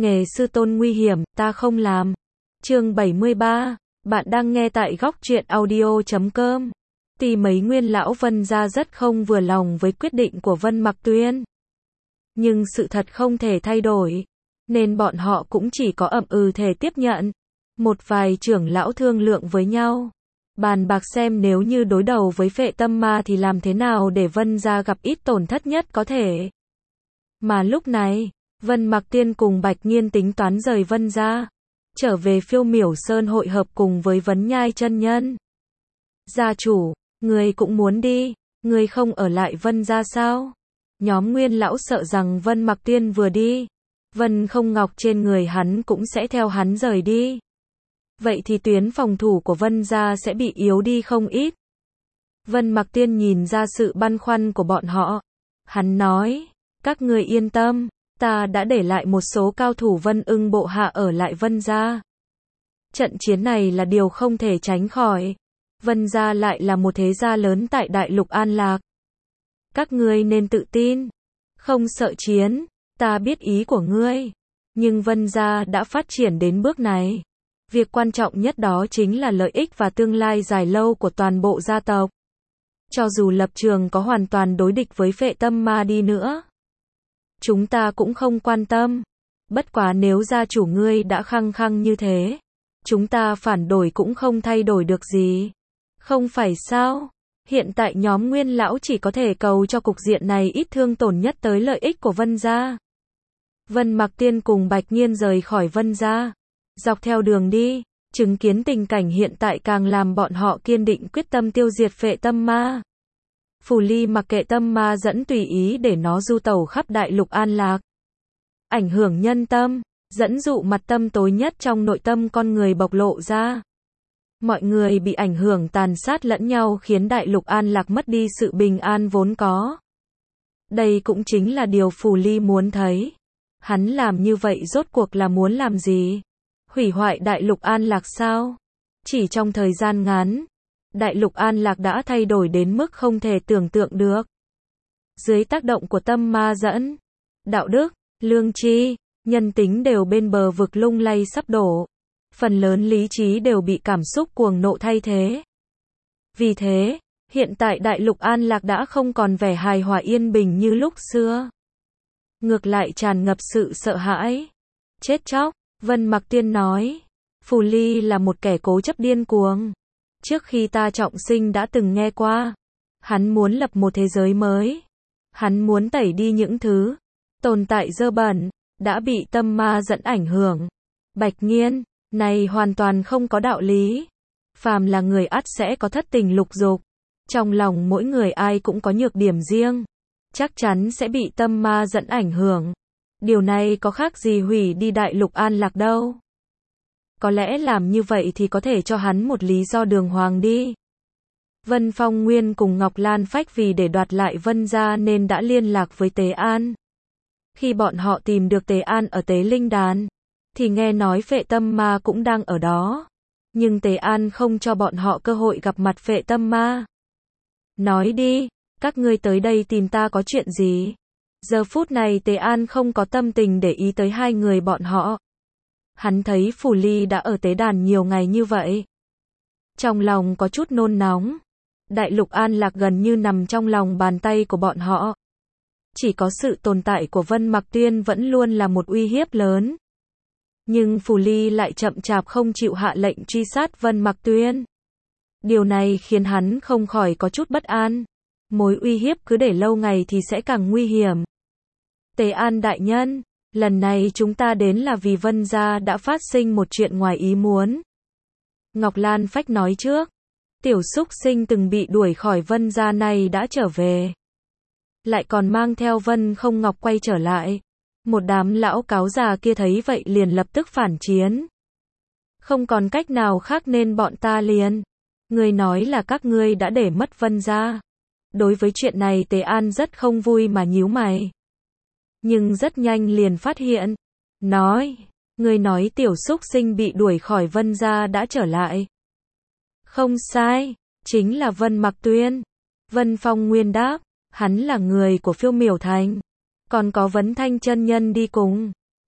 nghề sư tôn nguy hiểm, ta không làm. Chương 73, bạn đang nghe tại góc truyện audio.com. Tuy mấy nguyên lão Vân gia rất không vừa lòng với quyết định của Vân Mặc Tuyên, nhưng sự thật không thể thay đổi, nên bọn họ cũng chỉ có ậm ừ thể tiếp nhận. Một vài trưởng lão thương lượng với nhau, bàn bạc xem nếu như đối đầu với Phệ Tâm Ma thì làm thế nào để Vân gia gặp ít tổn thất nhất có thể. Mà lúc này, Vân Mặc Tiên cùng Bạch Nghiên tính toán rời Vân gia, trở về Phiêu Miểu Sơn hội hợp cùng với Vấn Nhai chân nhân. Gia chủ, người cũng muốn đi, người không ở lại Vân gia sao? Nhóm nguyên lão sợ rằng Vân Mặc Tiên vừa đi, Vân Không Ngọc trên người hắn cũng sẽ theo hắn rời đi. Vậy thì tuyến phòng thủ của Vân gia sẽ bị yếu đi không ít. Vân Mặc Tiên nhìn ra sự băn khoăn của bọn họ. Hắn nói, các người yên tâm, ta đã để lại một số cao thủ Vân Ưng bộ hạ ở lại Vân gia. Trận chiến này là điều không thể tránh khỏi. Vân gia lại là một thế gia lớn tại Đại Lục An Lạc. Các ngươi nên tự tin, không sợ chiến, ta biết ý của ngươi. Nhưng Vân gia đã phát triển đến bước này. Việc quan trọng nhất đó chính là lợi ích và tương lai dài lâu của toàn bộ gia tộc. Cho dù lập trường có hoàn toàn đối địch với Phệ Tâm Ma đi nữa, chúng ta cũng không quan tâm. Bất quá nếu gia chủ ngươi đã khăng khăng như thế, chúng ta phản đối cũng không thay đổi được gì. Không phải sao? Hiện tại nhóm nguyên lão chỉ có thể cầu cho cục diện này ít thương tổn nhất tới lợi ích của Vân gia. Vân Mặc Tiên cùng Bạch Nghiên rời khỏi Vân gia. Dọc theo đường đi, chứng kiến tình cảnh hiện tại càng làm bọn họ kiên định quyết tâm tiêu diệt Phệ Tâm Ma. Phù Ly mặc kệ tâm ma dẫn tùy ý để nó du tẩu khắp Đại Lục An Lạc, ảnh hưởng nhân tâm, dẫn dụ mặt tâm tối nhất trong nội tâm con người bộc lộ ra. Mọi người bị ảnh hưởng tàn sát lẫn nhau khiến Đại Lục An Lạc mất đi sự bình an vốn có. Đây cũng chính là điều Phù Ly muốn thấy. Hắn làm như vậy rốt cuộc là muốn làm gì? Hủy hoại Đại Lục An Lạc sao? Chỉ trong thời gian ngắn, Đại Lục An Lạc đã thay đổi đến mức không thể tưởng tượng được. Dưới tác động của tâm ma dẫn, đạo đức, lương tri, nhân tính đều bên bờ vực lung lay sắp đổ. Phần lớn lý trí đều bị cảm xúc cuồng nộ thay thế. Vì thế, hiện tại Đại Lục An Lạc đã không còn vẻ hài hòa yên bình như lúc xưa. Ngược lại tràn ngập sự sợ hãi. Chết chóc, Vân Mặc Tiên nói. Phù Ly là một kẻ cố chấp điên cuồng. Trước khi ta trọng sinh đã từng nghe qua. Hắn muốn lập một thế giới mới. Hắn muốn tẩy đi những thứ tồn tại dơ bẩn, đã bị tâm ma dẫn ảnh hưởng. Bạch Nghiên, này hoàn toàn không có đạo lý. Phàm là người ắt sẽ có thất tình lục dục. Trong lòng mỗi người ai cũng có nhược điểm riêng. Chắc chắn sẽ bị tâm ma dẫn ảnh hưởng. Điều này có khác gì hủy đi Đại Lục An Lạc đâu. Có lẽ làm như vậy thì có thể cho hắn một lý do đường hoàng đi. Vân Phong Nguyên cùng Ngọc Lan Phách vì để đoạt lại Vân gia nên đã liên lạc với Tế An. Khi bọn họ tìm được Tế An ở Tế Linh Đàn, thì nghe nói Phệ Tâm Ma cũng đang ở đó. Nhưng Tế An không cho bọn họ cơ hội gặp mặt Phệ Tâm Ma. Nói đi, các ngươi tới đây tìm ta có chuyện gì? Giờ phút này Tế An không có tâm tình để ý tới hai người bọn họ. Hắn thấy Phù Ly đã ở tế đàn nhiều ngày như vậy. Trong lòng có chút nôn nóng. Đại Lục An Lạc gần như nằm trong lòng bàn tay của bọn họ. Chỉ có sự tồn tại của Vân Mặc Tuyên vẫn luôn là một uy hiếp lớn. Nhưng Phù Ly lại chậm chạp không chịu hạ lệnh truy sát Vân Mặc Tuyên. Điều này khiến hắn không khỏi có chút bất an. Mối uy hiếp cứ để lâu ngày thì sẽ càng nguy hiểm. Tế An đại nhân, lần này chúng ta đến là vì Vân gia đã phát sinh một chuyện ngoài ý muốn. Ngọc Lan Phách nói trước. Tiểu xúc sinh từng bị đuổi khỏi Vân gia này đã trở về. Lại còn mang theo Vân Không Ngọc quay trở lại. Một đám lão cáo già kia thấy vậy liền lập tức phản chiến. Không còn cách nào khác nên bọn ta liền. Ngươi nói là các ngươi đã để mất Vân gia. Đối với chuyện này Tế An rất không vui mà nhíu mày. Nhưng rất nhanh liền phát hiện. Nói, ngươi nói tiểu xúc sinh bị đuổi khỏi Vân gia đã trở lại. Không sai, chính là Vân Mặc Tuyên. Vân Phong Nguyên đáp, hắn là người của Phiêu Miểu Thành. Còn có Vấn Thanh chân nhân đi cùng.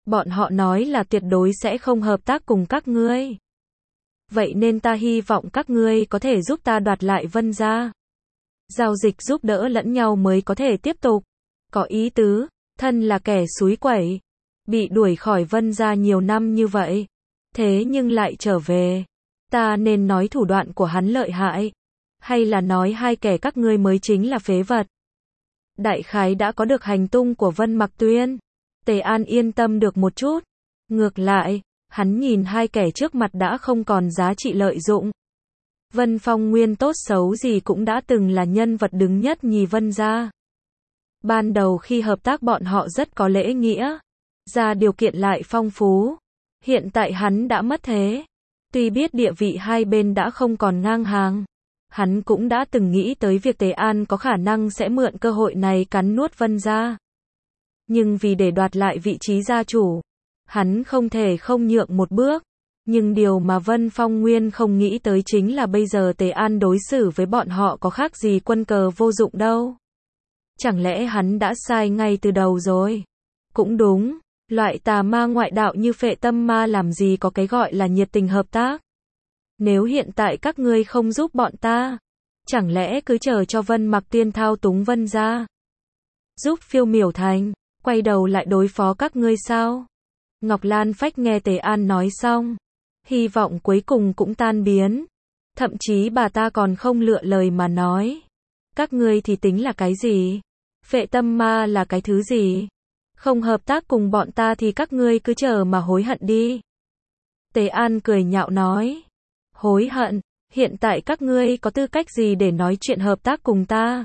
Bọn họ nói là tuyệt đối sẽ không hợp tác cùng các ngươi. Vậy nên ta hy vọng các ngươi có thể giúp ta đoạt lại Vân gia. Giao dịch giúp đỡ lẫn nhau mới có thể tiếp tục. Có ý tứ, thân là kẻ xúi quẩy. Bị đuổi khỏi Vân gia nhiều năm như vậy. Thế nhưng lại trở về. Ta nên nói thủ đoạn của hắn lợi hại. Hay là nói hai kẻ các ngươi mới chính là phế vật. Đại khái đã có được hành tung của Vân Mặc Tuyên. Tề An yên tâm được một chút. Ngược lại, hắn nhìn hai kẻ trước mặt đã không còn giá trị lợi dụng. Vân Phong Nguyên tốt xấu gì cũng đã từng là nhân vật đứng nhất nhì Vân gia. Ban đầu khi hợp tác bọn họ rất có lễ nghĩa. Ra điều kiện lại phong phú. Hiện tại hắn đã mất thế. Tuy biết địa vị hai bên đã không còn ngang hàng. Hắn cũng đã từng nghĩ tới việc Tề An có khả năng sẽ mượn cơ hội này cắn nuốt Vân gia. Nhưng vì để đoạt lại vị trí gia chủ, hắn không thể không nhượng một bước. Nhưng điều mà Vân Phong Nguyên không nghĩ tới chính là bây giờ Tề An đối xử với bọn họ có khác gì quân cờ vô dụng đâu. Chẳng lẽ hắn đã sai ngay từ đầu rồi? Cũng đúng, loại tà ma ngoại đạo như Phệ Tâm Ma làm gì có cái gọi là nhiệt tình hợp tác. Nếu hiện tại các ngươi không giúp bọn ta, chẳng lẽ cứ chờ cho Vân Mặc Tiên thao túng Vân gia? Giúp Phiêu Miểu Thành, quay đầu lại đối phó các ngươi sao? Ngọc Lan Phách nghe Tề An nói xong, hy vọng cuối cùng cũng tan biến. Thậm chí bà ta còn không lựa lời mà nói. Các ngươi thì tính là cái gì? Phệ Tâm Ma là cái thứ gì? Không hợp tác cùng bọn ta thì các ngươi cứ chờ mà hối hận đi. Tề An cười nhạo nói. Hối hận? Hiện tại các ngươi có tư cách gì để nói chuyện hợp tác cùng ta?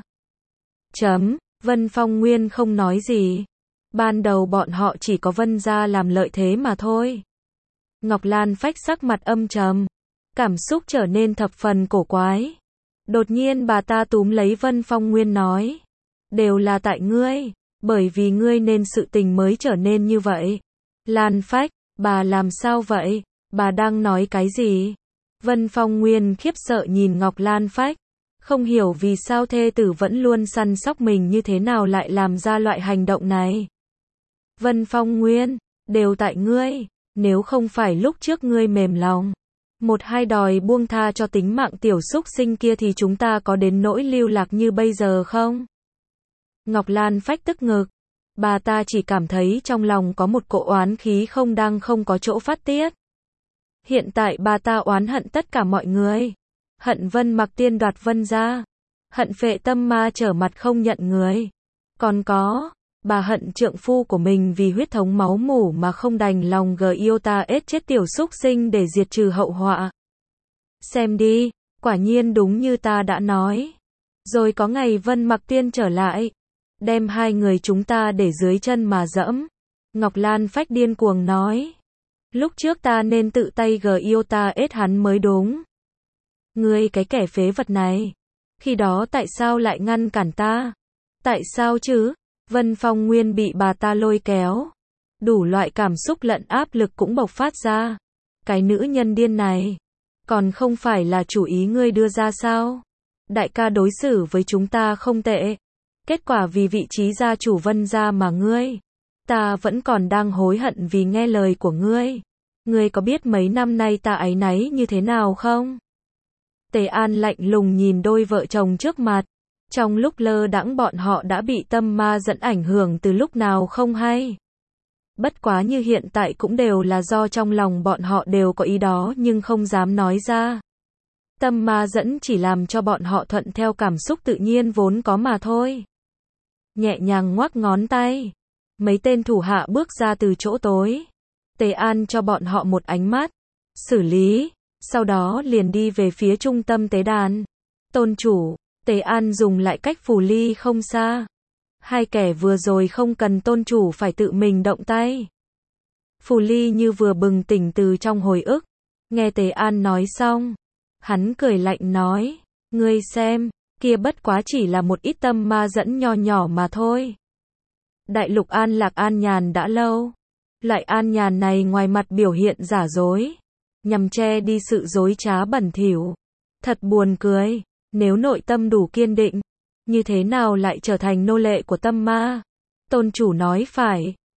Vân Phong Nguyên không nói gì. Ban đầu bọn họ chỉ có Vân gia làm lợi thế mà thôi. Ngọc Lan Phách sắc mặt âm trầm. Cảm xúc trở nên thập phần cổ quái. Đột nhiên bà ta túm lấy Vân Phong Nguyên nói. Đều là tại ngươi. Bởi vì ngươi nên sự tình mới trở nên như vậy. Lan Phách, bà làm sao vậy? Bà đang nói cái gì? Vân Phong Nguyên khiếp sợ nhìn Ngọc Lan Phách. Không hiểu vì sao thê tử vẫn luôn săn sóc mình như thế nào lại làm ra loại hành động này. Vân Phong Nguyên, đều tại ngươi. Nếu không phải lúc trước ngươi mềm lòng, một hai đòi buông tha cho tính mạng tiểu súc sinh kia thì chúng ta có đến nỗi lưu lạc như bây giờ không? Ngọc Lan Phách tức ngực. Bà ta chỉ cảm thấy trong lòng có một cỗ oán khí không có chỗ phát tiết. Hiện tại bà ta oán hận tất cả mọi người. Hận Vân Mặc Tiên đoạt Vân gia. Hận Phệ Tâm Ma trở mặt không nhận người. Còn có, bà hận trượng phu của mình vì huyết thống máu mủ mà không đành lòng Iota ết chết tiểu súc sinh để diệt trừ hậu họa. Xem đi, quả nhiên đúng như ta đã nói. Rồi có ngày Vân Mặc Tiên trở lại, đem hai người chúng ta để dưới chân mà dẫm. Ngọc Lan Phách điên cuồng nói. Lúc trước ta nên tự tay Iota ết hắn mới đúng. Ngươi cái kẻ phế vật này. Khi đó tại sao lại ngăn cản ta? Tại sao chứ? Vân Phong Nguyên bị bà ta lôi kéo. Đủ loại cảm xúc lẫn áp lực cũng bộc phát ra. Cái nữ nhân điên này. Còn không phải là chủ ý ngươi đưa ra sao? Đại ca đối xử với chúng ta không tệ. Kết quả vì vị trí gia chủ Vân gia mà ngươi. Ta vẫn còn đang hối hận vì nghe lời của ngươi. Ngươi có biết mấy năm nay ta áy náy như thế nào không? Tề An lạnh lùng nhìn đôi vợ chồng trước mặt. Trong lúc lơ đãng bọn họ đã bị tâm ma dẫn ảnh hưởng từ lúc nào không hay. Bất quá như hiện tại cũng đều là do trong lòng bọn họ đều có ý đó nhưng không dám nói ra. Tâm ma dẫn chỉ làm cho bọn họ thuận theo cảm xúc tự nhiên vốn có mà thôi. Nhẹ nhàng ngoắc ngón tay. Mấy tên thủ hạ bước ra từ chỗ tối. Tề An cho bọn họ một ánh mắt. Xử lý. Sau đó liền đi về phía trung tâm tế đàn. Tôn chủ. Tề An dùng lại cách Phù Ly không xa. Hai kẻ vừa rồi không cần tôn chủ phải tự mình động tay. Phù Ly như vừa bừng tỉnh từ trong hồi ức. Nghe Tề An nói xong. Hắn cười lạnh nói. Ngươi xem, kia bất quá chỉ là một ít tâm ma dẫn nho nhỏ mà thôi. Đại lục an lạc an nhàn đã lâu. Loại an nhàn này ngoài mặt biểu hiện giả dối. Nhằm che đi sự dối trá bẩn thỉu. Thật buồn cười. Nếu nội tâm đủ kiên định, như thế nào lại trở thành nô lệ của tâm ma? Tôn chủ nói phải,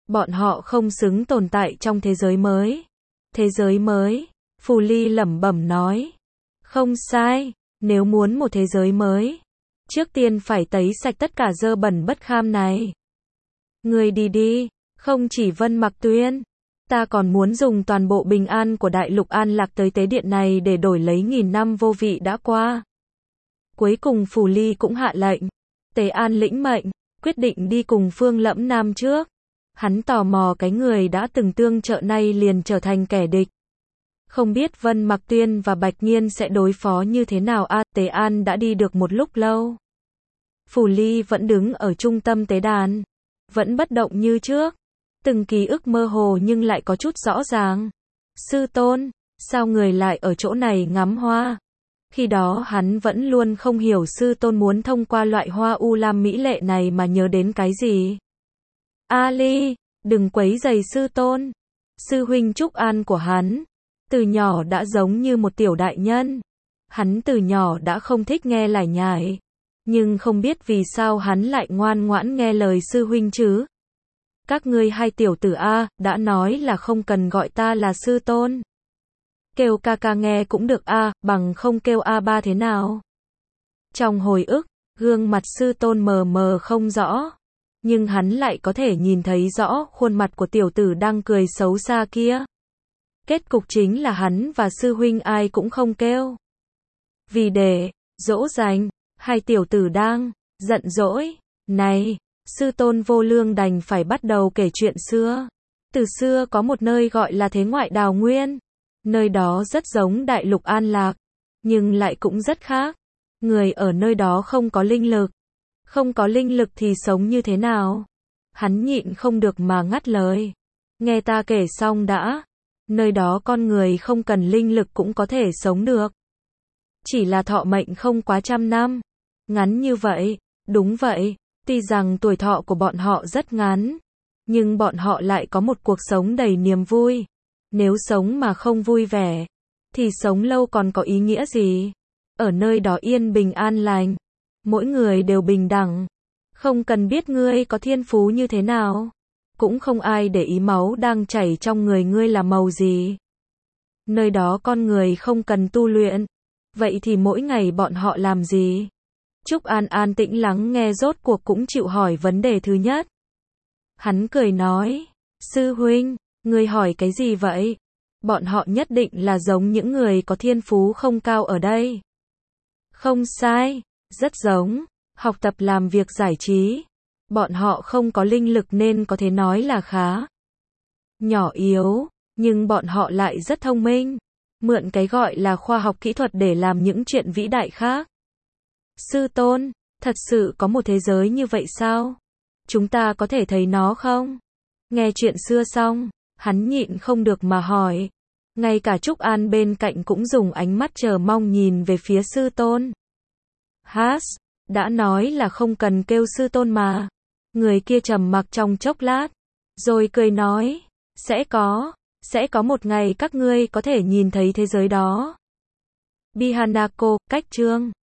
Bọn họ không xứng tồn tại trong thế giới mới. Thế giới mới, Phù Ly lẩm bẩm nói. Không sai, nếu muốn một thế giới mới, trước tiên phải tẩy sạch tất cả dơ bẩn bất kham này. Người đi đi, không chỉ Vân Mặc Tuyên, ta còn muốn dùng toàn bộ bình an của đại lục An Lạc tới tế điện này để đổi lấy 1000 năm vô vị đã qua. Cuối cùng Phù Ly cũng hạ lệnh. Tế An lĩnh mệnh, quyết định đi cùng Phương Lẫm Nam trước. Hắn tò mò cái người đã từng tương trợ nay liền trở thành kẻ địch. Không biết Vân Mặc Tuyên và Bạch Nghiên sẽ đối phó như thế nào a? Tế An đã đi được một lúc lâu. Phù Ly vẫn đứng ở trung tâm tế đàn, vẫn bất động như trước. Từng ký ức mơ hồ nhưng lại có chút rõ ràng. Sư tôn, sao người lại ở chỗ này ngắm hoa? Khi đó hắn vẫn luôn không hiểu sư tôn muốn thông qua loại hoa u lam mỹ lệ này mà nhớ đến cái gì. Ali, đừng quấy rầy sư tôn. Sư huynh Trúc An của hắn, từ nhỏ đã giống như một tiểu đại nhân. Hắn từ nhỏ đã không thích nghe lải nhải. Nhưng không biết vì sao hắn lại ngoan ngoãn nghe lời sư huynh chứ. Các ngươi hai tiểu tử A, đã nói là không cần gọi ta là sư tôn. Kêu ca ca nghe cũng được A, bằng không kêu A ba thế nào. Trong hồi ức, gương mặt sư tôn mờ mờ không rõ. Nhưng hắn lại có thể nhìn thấy rõ khuôn mặt của tiểu tử đang cười xấu xa kia. Kết cục chính là hắn và sư huynh ai cũng không kêu. Vì để dỗ dành, hai tiểu tử đang giận dỗi. Này, sư tôn vô lương đành phải bắt đầu kể chuyện xưa. Từ xưa có một nơi gọi là Thế Ngoại Đào Nguyên. Nơi đó rất giống đại lục An Lạc, nhưng lại cũng rất khác. Người ở nơi đó không có linh lực. Không có linh lực thì sống như thế nào? Hắn nhịn không được mà ngắt lời. Nghe ta kể xong đã. Nơi đó con người không cần linh lực cũng có thể sống được. Chỉ là thọ mệnh không quá 100 năm. Ngắn như vậy, đúng vậy. Tuy rằng tuổi thọ của bọn họ rất ngắn, nhưng bọn họ lại có một cuộc sống đầy niềm vui. Nếu sống mà không vui vẻ, thì sống lâu còn có ý nghĩa gì? Ở nơi đó yên bình an lành, mỗi người đều bình đẳng. Không cần biết ngươi có thiên phú như thế nào, cũng không ai để ý máu đang chảy trong người ngươi là màu gì. Nơi đó con người không cần tu luyện. Vậy thì mỗi ngày bọn họ làm gì? Trúc An an tĩnh lắng nghe rốt cuộc cũng chịu hỏi vấn đề thứ nhất. Hắn cười nói, sư huynh, ngươi hỏi cái gì vậy? Bọn họ nhất định là giống những người có thiên phú không cao ở đây. Không sai, rất giống, học tập làm việc giải trí. Bọn họ không có linh lực nên có thể nói là khá nhỏ yếu, nhưng bọn họ lại rất thông minh. Mượn cái gọi là khoa học kỹ thuật để làm những chuyện vĩ đại khác. Sư tôn, thật sự có một thế giới như vậy sao? Chúng ta có thể thấy nó không? Nghe chuyện xưa xong, hắn nhịn không được mà hỏi. Ngay cả Trúc An bên cạnh cũng dùng ánh mắt chờ mong nhìn về phía sư tôn. Has, đã nói là không cần kêu sư tôn mà. Người kia trầm mặc trong chốc lát, rồi cười nói, sẽ có một ngày các ngươi có thể nhìn thấy thế giới đó. Bihanako, cách chương